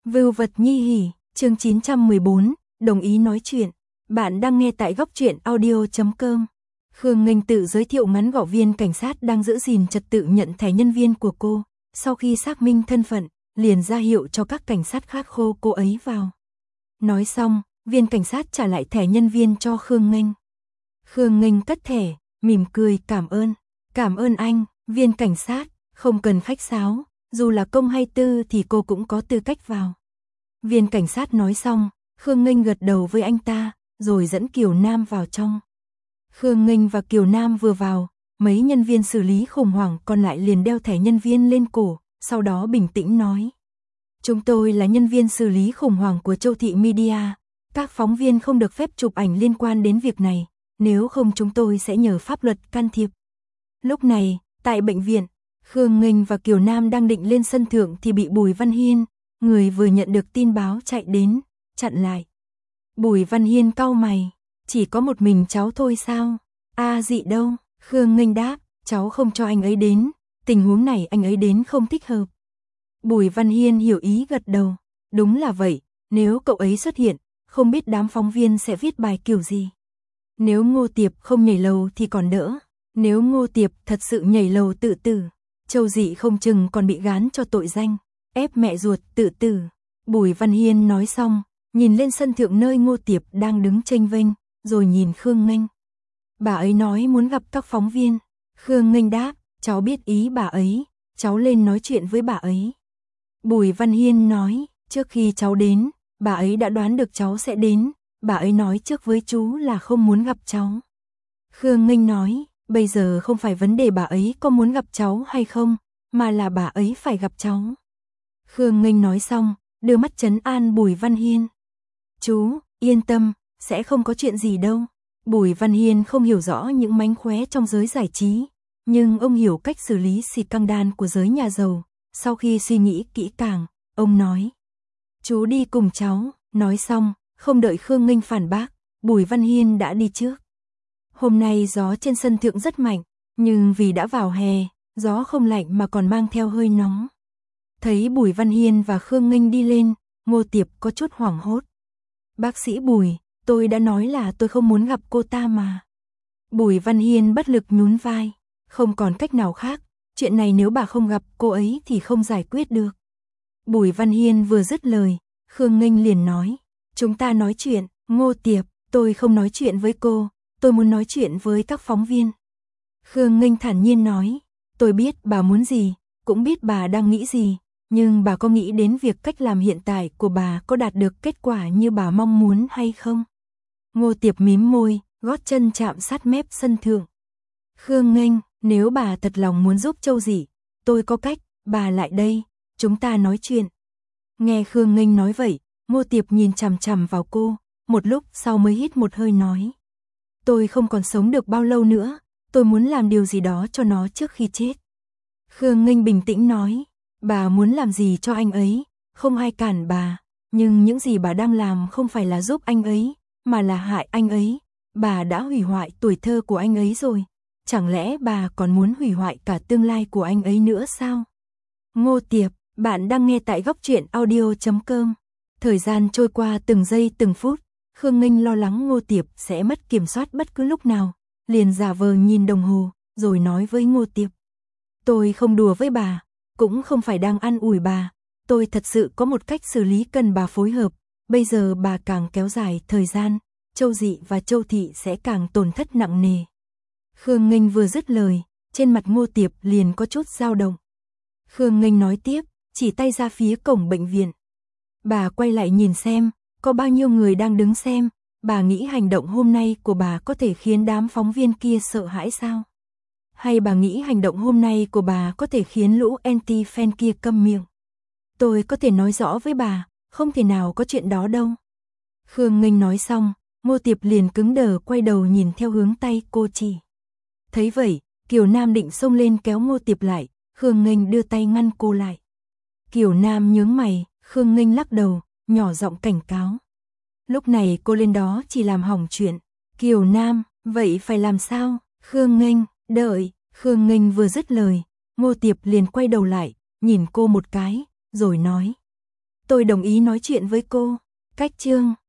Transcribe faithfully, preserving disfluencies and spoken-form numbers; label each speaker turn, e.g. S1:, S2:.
S1: Vưu vật nhi hỉ, chương chín trăm mười bốn, đồng ý nói chuyện. Bạn đang nghe tại góc truyện audio chấm com. Khương Nghênh tự giới thiệu ngắn gọn viên cảnh sát đang giữ gìn trật tự nhận thẻ nhân viên của cô. Sau khi xác minh thân phận, liền ra hiệu cho các cảnh sát khác khô cô ấy vào. Nói xong, viên cảnh sát trả lại thẻ nhân viên cho Khương Nghênh. Khương Nghênh cất thẻ, mỉm cười cảm ơn. Cảm ơn anh, viên cảnh sát, không cần khách sáo, dù là công hay tư thì cô cũng có tư cách vào. Viên cảnh sát nói xong, Khương Nghênh gật đầu với anh ta, rồi dẫn Kiều Nam vào trong. Khương Nghênh và Kiều Nam vừa vào, mấy nhân viên xử lý khủng hoảng còn lại liền đeo thẻ nhân viên lên cổ, sau đó bình tĩnh nói. Chúng tôi là nhân viên xử lý khủng hoảng của Châu Thị Media, các phóng viên không được phép chụp ảnh liên quan đến việc này, nếu không chúng tôi sẽ nhờ pháp luật can thiệp. Lúc này, tại bệnh viện, Khương Nghênh và Kiều Nam đang định lên sân thượng thì bị Bùi Văn Hiên, người vừa nhận được tin báo chạy đến, chặn lại. Bùi Văn Hiên cau mày, chỉ có một mình cháu thôi sao? A Dị đâu? Khương Nghênh đáp, cháu không cho anh ấy đến, tình huống này anh ấy đến không thích hợp. Bùi Văn Hiên hiểu ý gật đầu, đúng là vậy, nếu cậu ấy xuất hiện, không biết đám phóng viên sẽ viết bài kiểu gì. Nếu Ngô Tiệp không nhảy lầu thì còn đỡ, nếu Ngô Tiệp thật sự nhảy lầu tự tử, Châu Dị không chừng còn bị gán cho tội danh, ép mẹ ruột tự tử. Bùi Văn Hiên nói xong, nhìn lên sân thượng nơi Ngô Tiệp đang đứng chênh vênh, rồi nhìn Khương Nghênh. Bà ấy nói muốn gặp các phóng viên. Khương Nghênh đáp, cháu biết ý bà ấy, cháu lên nói chuyện với bà ấy. Bùi Văn Hiên nói, trước khi cháu đến, bà ấy đã đoán được cháu sẽ đến, bà ấy nói trước với chú là không muốn gặp cháu. Khương Nghênh nói, bây giờ không phải vấn đề bà ấy có muốn gặp cháu hay không, mà là bà ấy phải gặp cháu. Khương Nghênh nói xong, đưa mắt trấn an Bùi Văn Hiên. Chú, yên tâm, sẽ không có chuyện gì đâu. Bùi Văn Hiên không hiểu rõ những mánh khóe trong giới giải trí, nhưng ông hiểu cách xử lý scandal của giới nhà giàu. Sau khi suy nghĩ kỹ càng, ông nói, chú đi cùng cháu. Nói xong, không đợi Khương Nghênh phản bác, Bùi Văn Hiên đã đi trước. Hôm nay gió trên sân thượng rất mạnh, nhưng vì đã vào hè, gió không lạnh mà còn mang theo hơi nóng. Thấy Bùi Văn Hiên và Khương Nghênh đi lên, Ngô Tiệp có chút hoảng hốt. Bác sĩ Bùi, tôi đã nói là tôi không muốn gặp cô ta mà. Bùi Văn Hiên bất lực nhún vai, không còn cách nào khác, chuyện này nếu bà không gặp cô ấy thì không giải quyết được. Bùi Văn Hiên vừa dứt lời, Khương Nghênh liền nói, chúng ta nói chuyện. Ngô Tiệp, tôi không nói chuyện với cô, tôi muốn nói chuyện với các phóng viên. Khương Nghênh thản nhiên nói, tôi biết bà muốn gì, cũng biết bà đang nghĩ gì, nhưng bà có nghĩ đến việc cách làm hiện tại của bà có đạt được kết quả như bà mong muốn hay không? Ngô Tiệp mím môi, gót chân chạm sát mép sân thượng. Khương Nghênh, nếu bà thật lòng muốn giúp Châu Dị, tôi có cách, bà lại đây, chúng ta nói chuyện. Nghe Khương Nghênh nói vậy, Ngô Tiệp nhìn chằm chằm vào cô, một lúc sau mới hít một hơi nói. Tôi không còn sống được bao lâu nữa, tôi muốn làm điều gì đó cho nó trước khi chết. Khương Nghênh bình tĩnh nói, bà muốn làm gì cho anh ấy, không ai cản bà, nhưng những gì bà đang làm không phải là giúp anh ấy, mà là hại anh ấy. Bà đã hủy hoại tuổi thơ của anh ấy rồi, chẳng lẽ bà còn muốn hủy hoại cả tương lai của anh ấy nữa sao? Ngô Tiệp, bạn đang nghe tại góc truyện audio chấm com. Thời gian trôi qua từng giây từng phút, Khương Nghênh lo lắng Ngô Tiệp sẽ mất kiểm soát bất cứ lúc nào, liền giả vờ nhìn đồng hồ, rồi nói với Ngô Tiệp. Tôi không đùa với bà, cũng không phải đang an ủi bà, tôi thật sự có một cách xử lý cần bà phối hợp, bây giờ bà càng kéo dài thời gian, Châu Dị và Châu Thị sẽ càng tổn thất nặng nề. Khương Nghênh vừa dứt lời, trên mặt Ngô Tiệp liền có chút dao động. Khương Nghênh nói tiếp, chỉ tay ra phía cổng bệnh viện. Bà quay lại nhìn xem, có bao nhiêu người đang đứng xem, bà nghĩ hành động hôm nay của bà có thể khiến đám phóng viên kia sợ hãi sao? Hay bà nghĩ hành động hôm nay của bà có thể khiến lũ anti-fan kia câm miệng? Tôi có thể nói rõ với bà, không thể nào có chuyện đó đâu. Khương Nghênh nói xong, Ngô Tiệp liền cứng đờ quay đầu nhìn theo hướng tay cô chỉ. Thấy vậy, Kiều Nam định xông lên kéo Ngô Tiệp lại, Khương Nghênh đưa tay ngăn cô lại. Kiều Nam nhướng mày, Khương Nghênh lắc đầu, nhỏ giọng cảnh cáo. Lúc này cô lên đó chỉ làm hỏng chuyện. Kiều Nam, vậy phải làm sao? Khương Nghênh, đợi. Khương Nghênh vừa dứt lời, Ngô Tiệp liền quay đầu lại, nhìn cô một cái, rồi nói. tôi đồng ý nói chuyện với cô. Cách chương